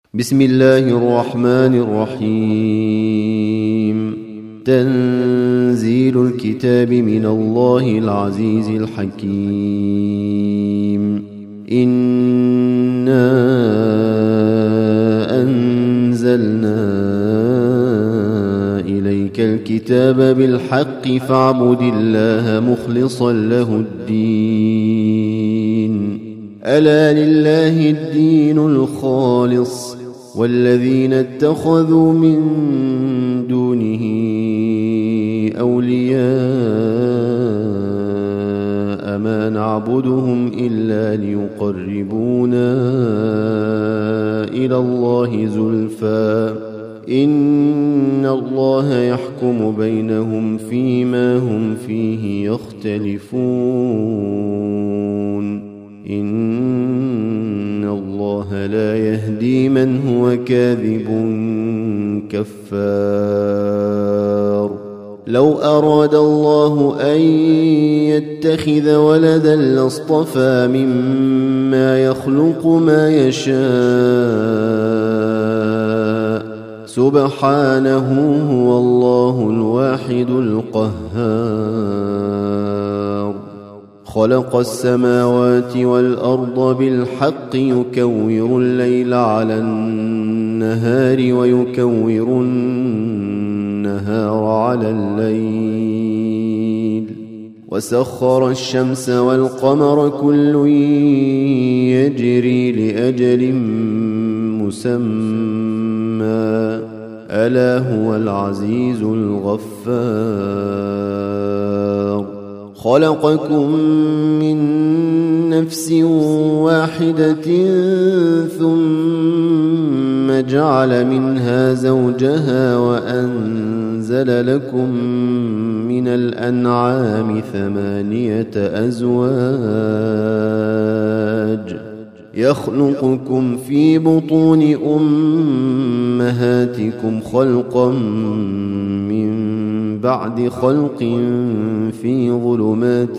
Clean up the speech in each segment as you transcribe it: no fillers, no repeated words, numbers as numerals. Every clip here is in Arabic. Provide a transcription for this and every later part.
بسم الله الرحمن الرحيم. تنزيل الكتاب من الله العزيز الحكيم. إنا أنزلنا إليك الكتاب بالحق فاعبد الله مخلصا له الدين. ألا لله الدين الخالص والذين اتخذوا من دونه أولياء ما نعبدهم إلا ليقربونا إلى الله زلفى إن الله يحكم بينهم فيما هم فيه يختلفون. إن الله لا يهدي من هو كاذب كفار. لو أراد الله أن يتخذ ولدا لاصطفى مما يخلق ما يشاء سبحانه هو الله الواحد القهار. خلق السماوات والأرض بالحق يكور الليل على النهار ويكور النهار على الليل وسخر الشمس والقمر كل يجري لأجل مسمى ألا هو العزيز الغفار. خلقكم من نفس واحدة ثم جعل منها زوجها وأنزل لكم من الأنعام 8 أزواج يخلقكم في بطون أمهاتكم خلقا من بعد خلق في ظلمات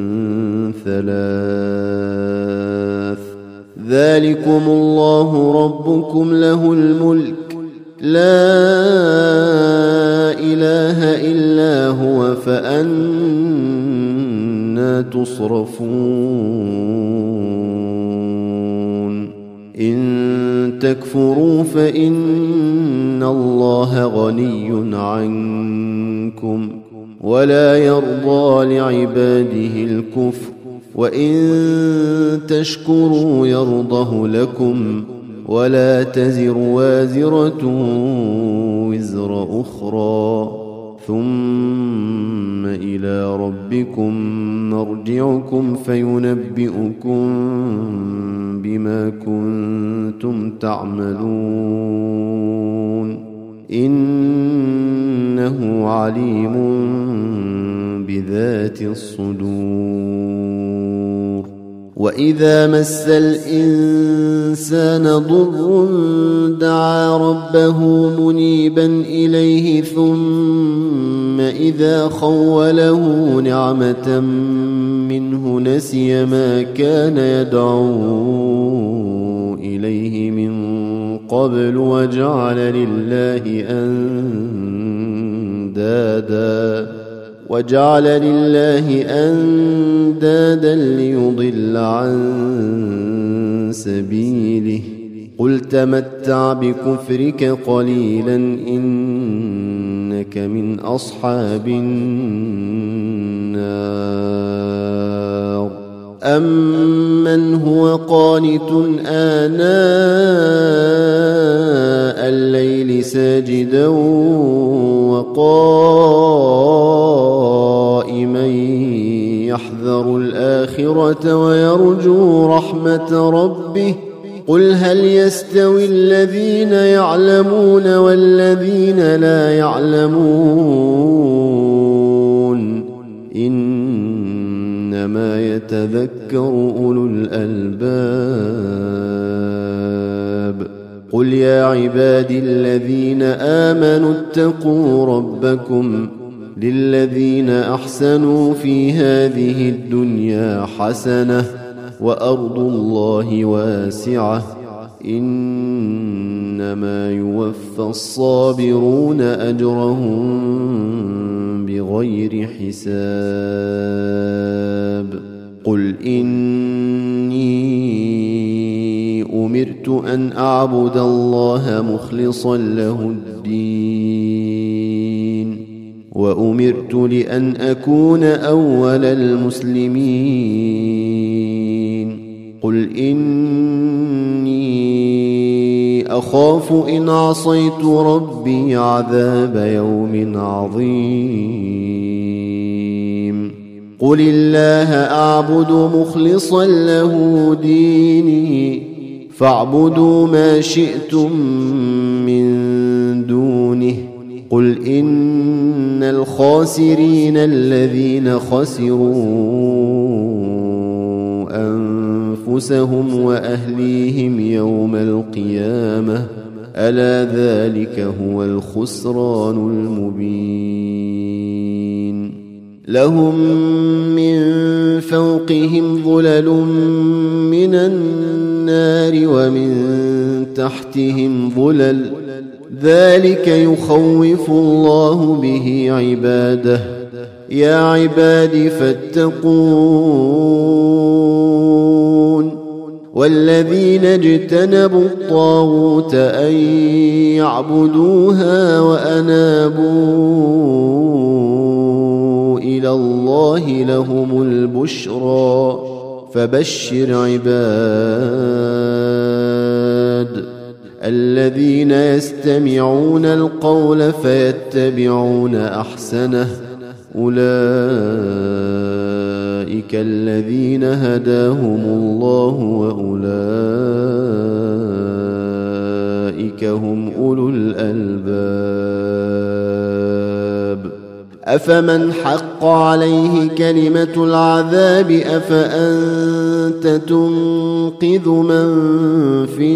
3 ذلكم الله ربكم له الملك لا إله إلا هو فأنى تصرفون. إن تكفروا فإن الله غني عنكم ولا يرضى لعباده الكفر وإن تشكروا يرضه لكم ولا تزر وازرة وزر أخرى ثم إلى ربكم مرجعكم فينبئكم بما كنتم تعملون إنه عليم بذات الصدور. وإذا مس الإنسان ضر دعا ربه منيبا إليه ثم إذا خوله نعمة منه نسي ما كان يدعو إليه من قبل وجعل لله أندادا ليضل عن سبيله. قل تمتع بكفرك قليلا إنك من أصحاب النار. أمن هو قانت آناء الليل ساجدا وقائما يحذر الآخرة ويرجو رحمة ربه قل هل يستوي الذين يعلمون والذين لا يعلمون إنما يتذكر أولو الألباب. قل يا عبادي الذين آمنوا اتقوا ربكم للذين أحسنوا في هذه الدنيا حسنة وأرض الله واسعة إن إنما يوفى الصابرون أجرهم بغير حساب قل إني أمرت أن أعبد الله مخلصا له الدين وأمرت لأن أكون أول المسلمين قل إني أخاف إن عصيت ربي عذاب يوم عظيم قل الله أعبد مخلصا له ديني فاعبدوا ما شئتم من دونه قل إن الخاسرين الذين خسروا أنفسهم وأهليهم يوم القيامة ألا ذلك هو الخسران المبين لهم من فوقهم ظلل من النار ومن تحتهم ظلل ذلك يخوف الله به عباده يا عباد فاتقون والذين اجتنبوا الطاغوت أن يعبدوها وأنابوا إلى الله لهم البشرى فبشر عباد الذين يستمعون القول فيتبعون أحسنه أولئك الذين هداهم الله وأولئك هم أولو الألباب أفمن حق عليه كلمة العذاب أفأنت تنقذ من في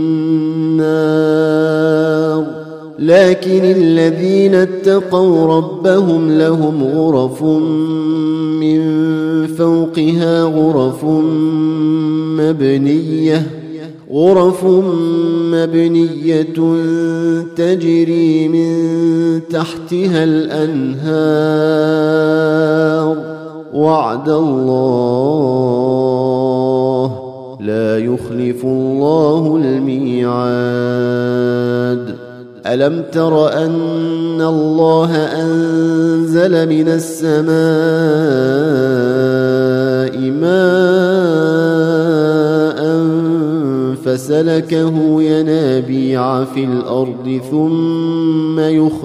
النار لكن الذين اتقوا ربهم لهم غرف من فوقها غرف مبنية تجري من تحتها الأنهار وعد الله لا يخلف الله الميعاد ألم تر أن الله أنزل من السماء ماء فسلكه ينابيع في الأرض ثم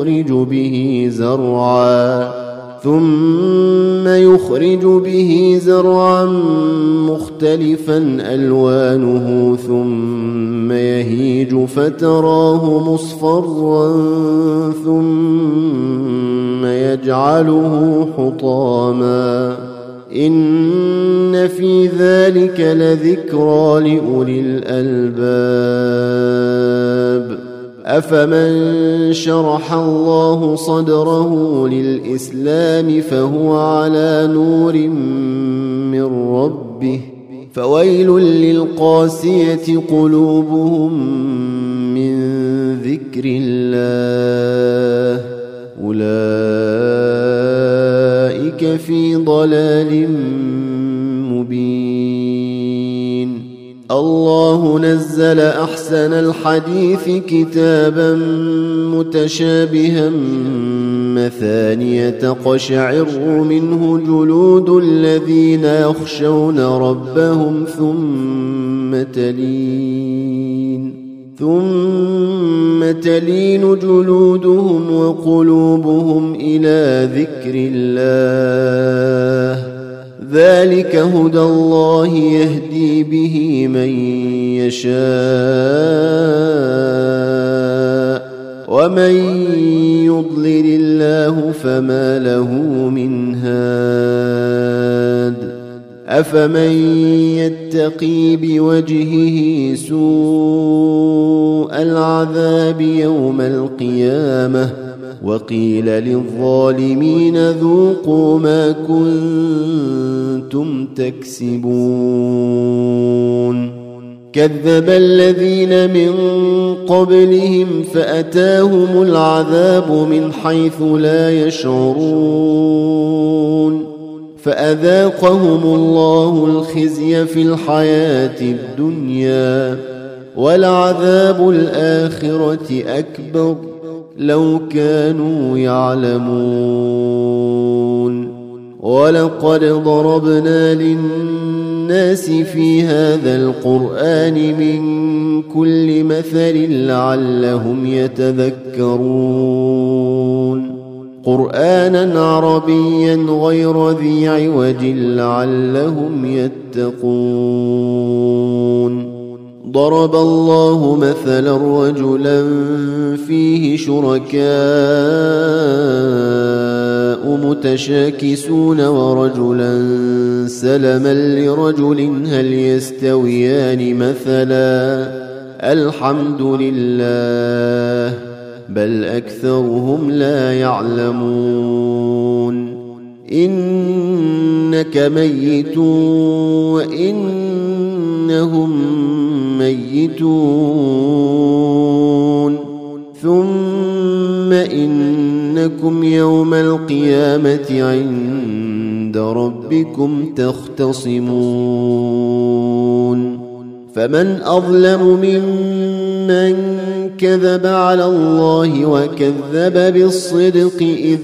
يخرج به زرعا مختلفا ألوانه ثم يهيج فتراه مصفرا ثم يجعله حطاما إن في ذلك لذكرى لأولي الألباب أفمن شرح الله صدره للإسلام فهو على نور من ربه فويل للقاسية قلوبهم من ذكر الله أولئك في ضلال مبين الله نزل أحسن الحديث كتابا متشابها مثانية تقشعر منه جلود الذين يخشون ربهم ثم تلين جلودهم وقلوبهم إلى ذكر الله ذلك هدى الله يهدي به من يشاء ومن يضلل الله فما له من هاد أفمن يتقي بوجهه سوء العذاب يوم القيامة وقيل للظالمين ذوقوا ما كنتم تكسبون كذب الذين من قبلهم فأتاهم العذاب من حيث لا يشعرون فأذاقهم الله الخزي في الحياة الدنيا ولعذاب الآخرة أكبر لو كانوا يعلمون ولقد ضربنا للناس في هذا القرآن من كل مثل لعلهم يتذكرون قرآنا عربيا غير ذي عوج لعلهم يتقون ضرب الله مثلا رجلا فيه شركاء متشاكسون ورجلا سلما لرجل هل يستويان مثلا الحمد لله بل أكثرهم لا يعلمون إنك ميت وإنهم ميتون ثم إنكم يوم القيامة عند ربكم تختصمون فمن أظلم ممن كذب على الله وكذب بالصدق إذ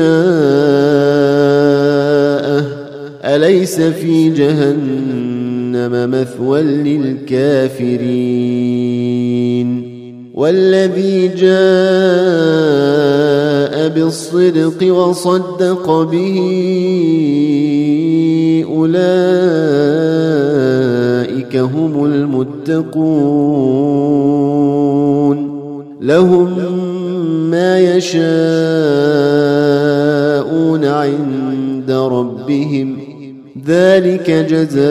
جاءه أليس في جهنم مثوى للكافرين والذي جاء بالصدق وصدق به أولئك هم المتقون لهم ما يشاءون عند ربهم ذلك جزاء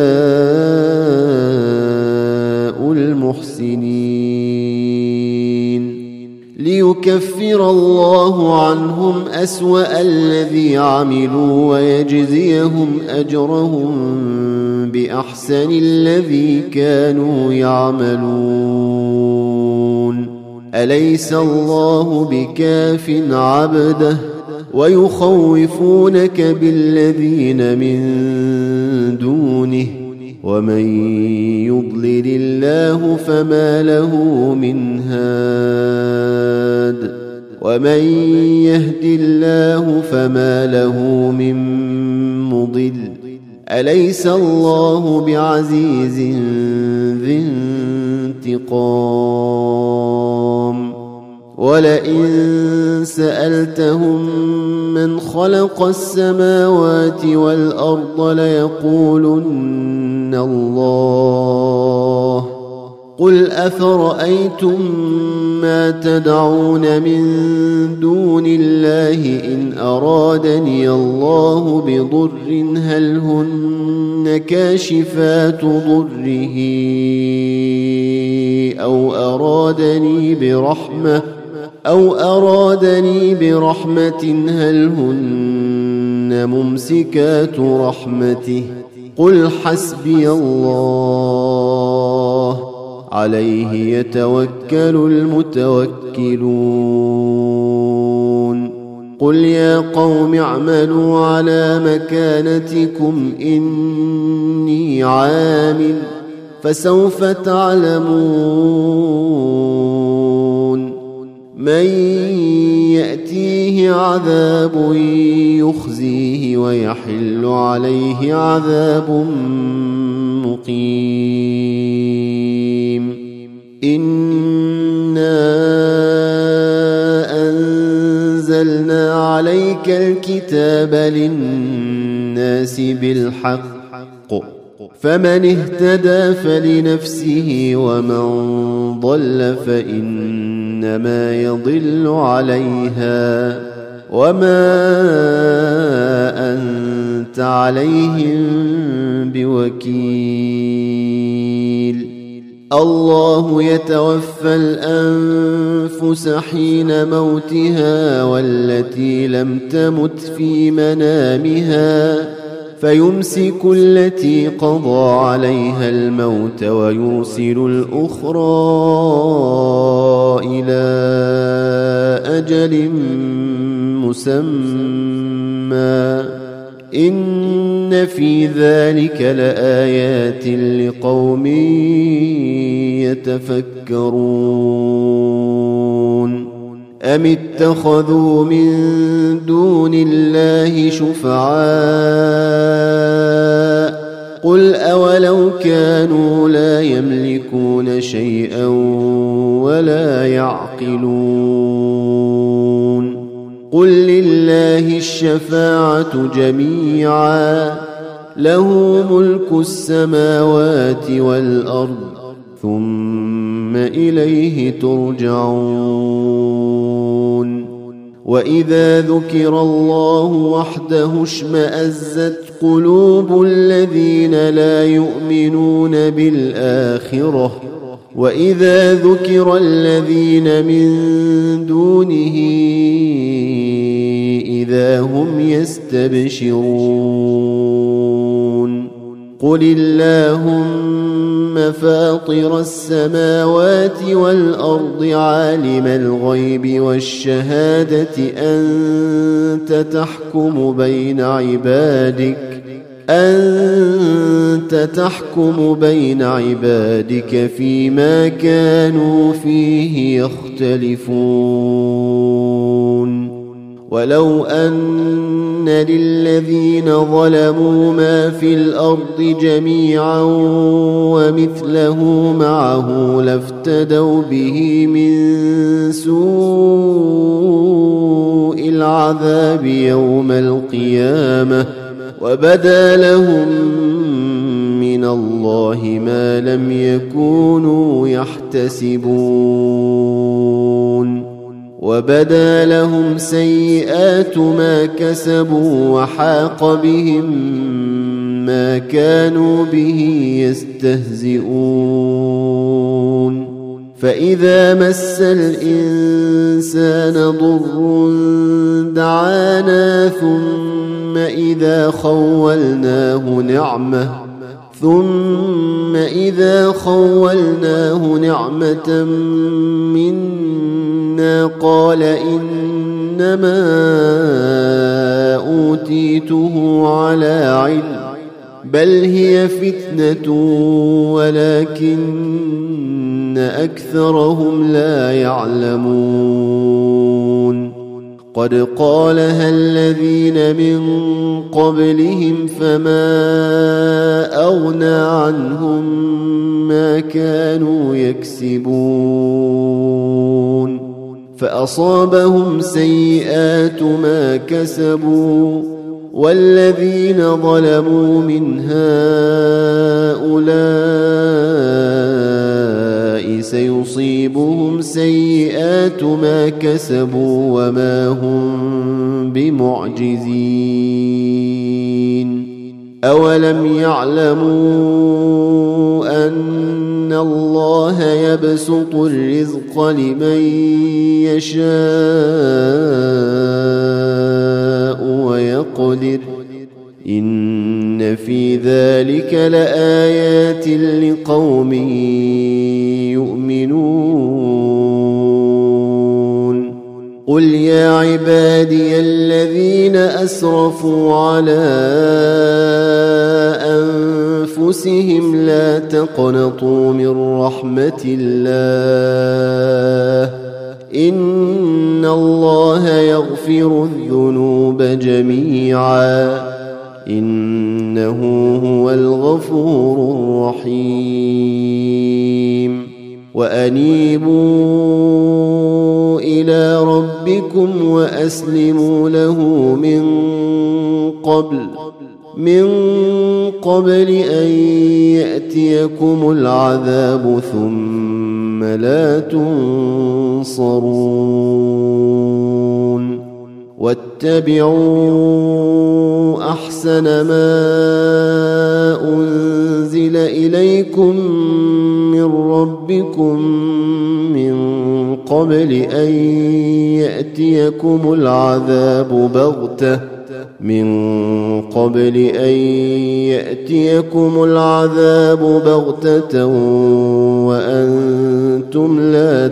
المحسنين ليكفر الله عنهم أسوأ الذي عملوا ويجزيهم أجرهم بأحسن الذي كانوا يعملون أليس الله بكاف عبده ويخوفونك بالذين من دونه ومن يضلل الله فما له من هاد ومن يهد الله فما له من مضل أليس الله بعزيز ذي انتقام ولئن سألتهم من خلق السماوات والأرض ليقولن الله قل أفرأيتم ما تدعون من دون الله إن أرادني الله بضر هل هن كاشفات ضره أو أرادني برحمة هل هن ممسكات رحمته قل حسبي الله عليه يتوكل المتوكلون قل يا قوم اعملوا على مكانتكم إني عامل فسوف تعلمون من يأتيه عذاب يخزيه ويحل عليه عذاب مقيم إنا أنزلنا عليك الكتاب للناس بالحق فمن اهتدى فلنفسه ومن ضل فإنما يضل عليها وما أنت عليهم بوكيل الله يتوفى الأنفس حين موتها والتي لم تمت في منامها فيمسك التي قضى عليها الموت ويرسل الأخرى إلى أجل مسمى إن في ذلك لآيات لقوم يتفكرون أم اتخذوا من دون الله شفعاء قل أولو كانوا لا يملكون شيئا ولا يعقلون قل لله الشفاعة جميعا له ملك السماوات والأرض ثم إليه ترجعون وإذا ذكر الله وحده اشمأزت قلوب الذين لا يؤمنون بالآخرة وإذا ذكر الذين من دونه إذا هم يستبشرون قل اللهم فاطر السماوات والأرض عالم الغيب والشهادة أنت تحكم بين عبادك فيما كانوا فيه يختلفون ولو أن للذين ظلموا ما في الأرض جميعا ومثله معه لافتدوا به من سوء العذاب يوم القيامة وبدا لهم من الله ما لم يكونوا يحتسبون وبدا لهم سيئات ما كسبوا وحاق بهم ما كانوا به يستهزئون فإذا مس الإنسان ضر دعانا ثم إذا خولناه نعمة منا قال إنما أوتيته على علم بل هي فتنة ولكن أكثرهم لا يعلمون قد قالها الذين من قبلهم فما أغنى عنهم ما كانوا يكسبون فأصابهم سيئات ما كسبوا والذين ظلموا من هؤلاء سيصيبهم سيئات ما كسبوا وما هم بمعجزين أولم يعلموا أن الله يبسط الرزق لمن يشاء ويقدر إن في ذلك لآيات لقوم يؤمنون قل يا عبادي الذين أسرفوا على أنفسهم لا تقنطوا من رحمة الله إن الله يغفر الذنوب جميعا إنه هو الغفور الرحيم وأنيبوا إلى ربكم وأسلموا له من قبل أن يأتيكم العذاب ثم لا تنصرون واتبعوا أحسن ما أنزل إليكم من ربكم من قبل أن يأتيكم العذاب بغتة من قبل أن يأتيكم العذاب بغتة وأنتم لا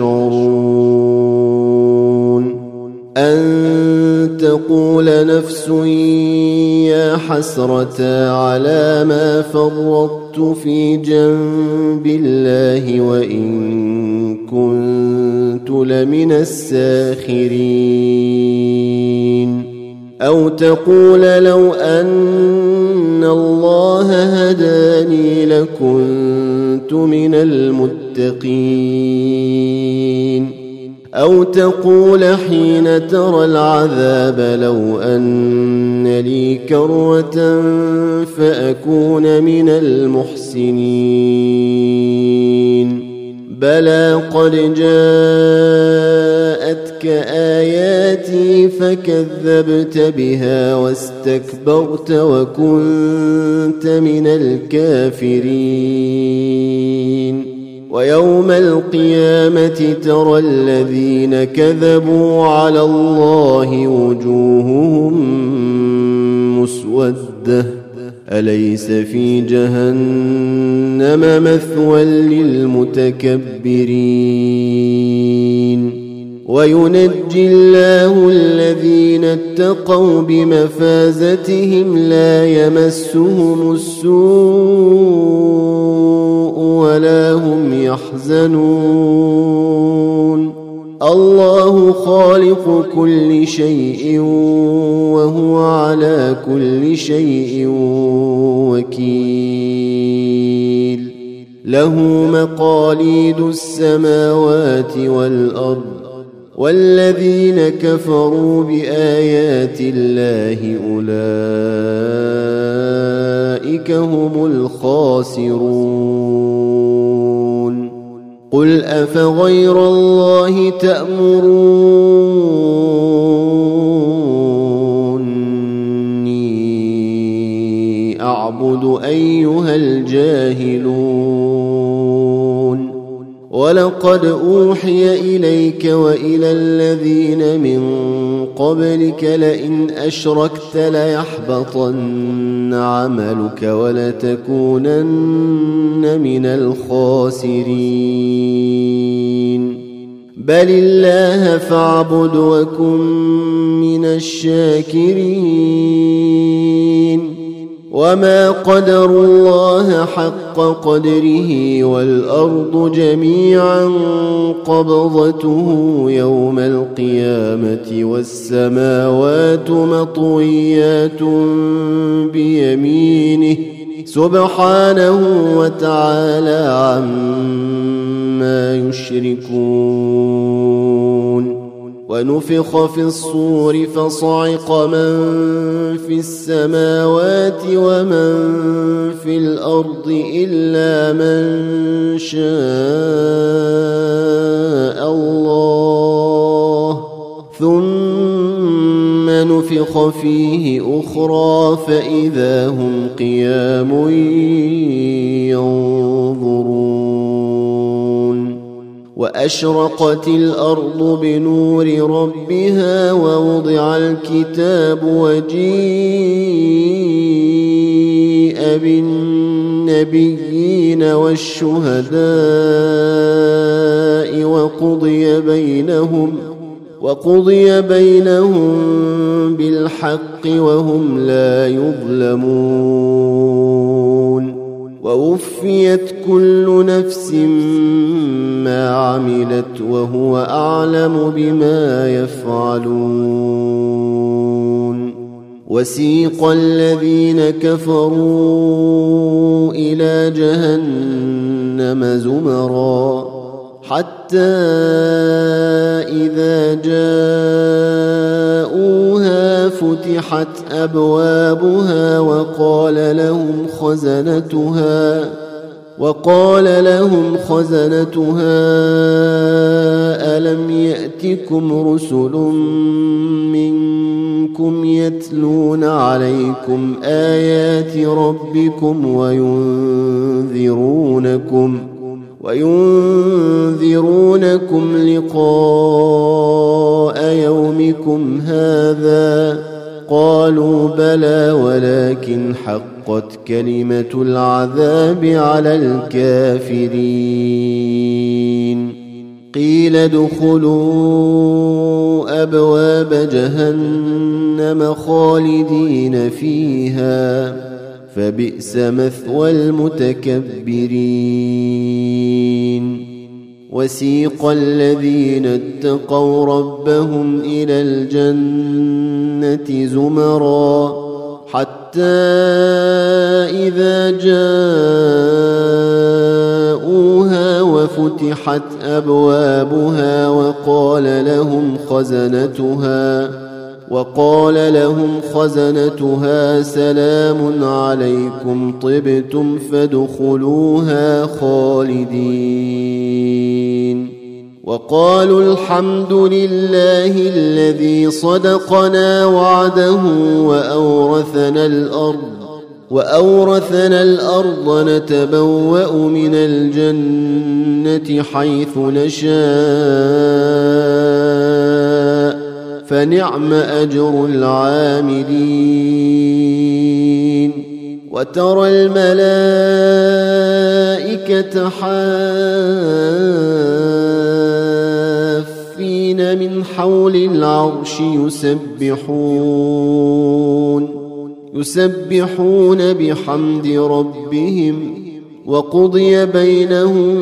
تشعرون أن تقول نفس يا حسرة على ما فرطت في جنب الله وإن كنت لمن الساخرين أو تقول لو أن الله هداني لكنت من المتقين أو تقول حين ترى العذاب لو أن لي كرة فأكون من المحسنين بلى قد جاءتك آياتي فكذبت بها واستكبرت وكنت من الكافرين ويوم القيامة ترى الذين كذبوا على الله وجوههم مسودة أليس في جهنم مثوى للمتكبرين وينجي الله الذين اتقوا بمفازتهم لا يمسهم السوء ولا هم يحزنون الله خالق كل شيء وهو على كل شيء وكيل له مقاليد السماوات والأرض والذين كفروا بآيات الله أولئك هم الخاسرون قل أفغير الله تأمروني أعبد أيها الجاهلون ولقد أوحي إليك وإلى الذين من قبلك لئن أشركت ليحبطن عملك ولتكونن من الخاسرين بل الله فاعبد وكن من الشاكرين وما قدروا الله حق قدره والأرض جميعا قبضته يوم القيامة والسماوات مطويات بيمينه سبحانه وتعالى عما يشركون ونفخ في الصور فصعق من في السماوات ومن في الأرض إلا من شاء الله ثم نفخ فيه أخرى فإذا هم قيام ينظرون وأشرقت الأرض بنور ربها ووضع الكتاب وجيء بالنبيين والشهداء وقضي بينهم بالحق وهم لا يظلمون ووفيت كل نفس ما عملت وهو أعلم بما يفعلون وسيق الذين كفروا إلى جهنم زمرا حتى إذا جاءوها فتحت أبوابها وقال لهم خزنتها ألم يأتكم رسل منكم يتلون عليكم آيات ربكم وينذرونكم لقاء يومكم هذا قالوا بلى ولكن حقت كلمة العذاب على الكافرين. قيل ادخلوا أبواب جهنم خالدين فيها فبئس مثوى المتكبرين. وسيق الذين اتقوا ربهم إلى الجنة زمرا حتى إذا جاءوها وفتحت أبوابها وقال لهم خزنتها سلام عليكم طبتم فادخلوها خالدين. وقالوا الحمد لله الذي صدقنا وعده وأورثنا الأرض نتبوأ من الجنة حيث نشاء فنعم أجر العاملين. وترى الملائكة حافين من حول العرش يسبحون بحمد ربهم وقضي بينهم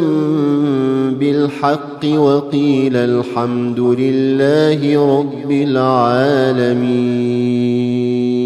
بالحق وقيل الحمد لله رب العالمين.